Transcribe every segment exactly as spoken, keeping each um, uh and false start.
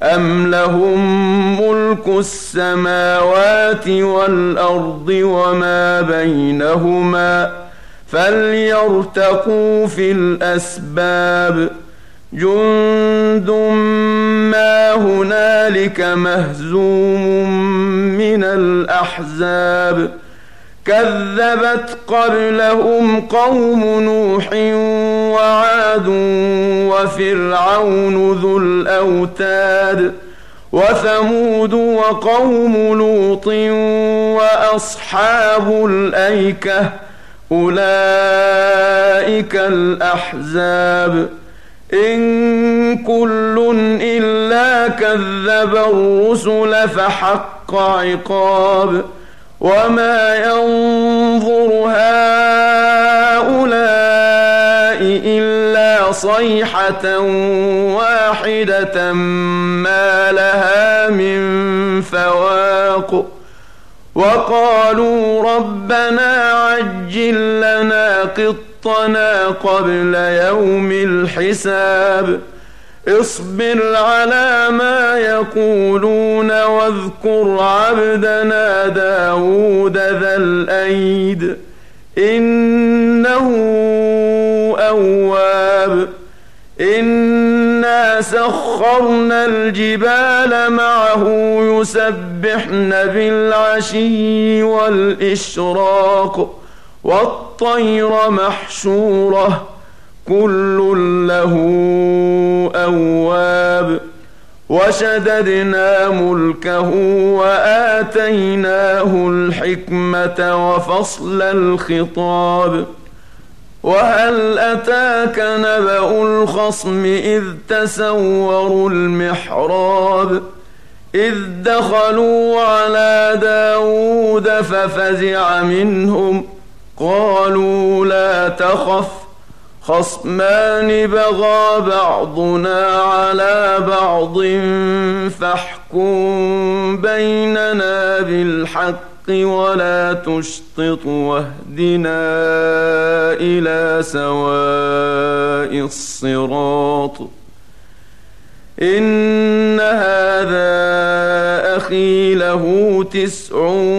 أم لهم ملك السماوات والأرض وما بينهما فليرتقوا في الأسباب جند ما هنالك مهزوم من الأحزاب كذبت قبلهم قوم نوح وعاد وفرعون ذو الأوتاد وثمود وقوم لوط وأصحاب الأيكة أولئك الأحزاب إن كل إلا كذب الرسل فحق عقاب وما ينظر هؤلاء إلا صيحة واحدة ما لها من فواق وقالوا ربنا عجل لنا قطنا قبل يوم الحساب اصبر على ما يقولون واذكر عبدنا داود ذا الأيد إنه أواب إنا سخرنا الجبال معه يسبحن بالعشي والإشراق والطير محشورة كل له أواب وشددنا ملكه وآتيناه الحكمة وفصل الخطاب وهل أتاك نبأ الخصم إذ تسوروا المحراب إذ دخلوا على داود ففزع منهم قالوا لا تخف خصمان بغى بعضنا على بعض فاحكم بيننا بالحق ولا تشطط واهدنا إلى سواء الصراط إن هذا أخي له تسع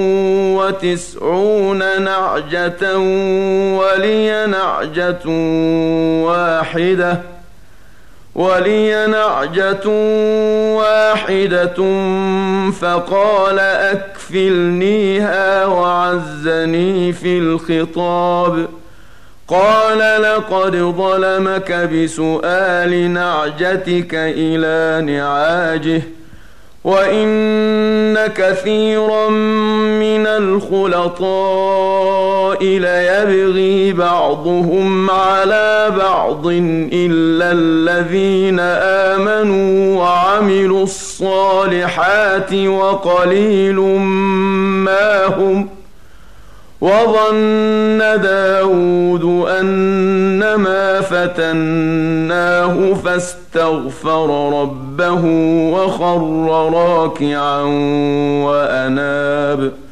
وتسعون نعجة ولي نعجة واحدة ولي نعجة واحدة فقال أكفلنيها وعزني في الخطاب قال لقد ظلمك بسؤال نعجتك إلى نعاجه وإن كثيرا من الخلطاء ليبغي بعضهم على بعض إلا الذين آمنوا وعملوا الصالحات وقليل ما هم وظن داود أنما فتناه فاستغفر ربه وخر راكعا وأناب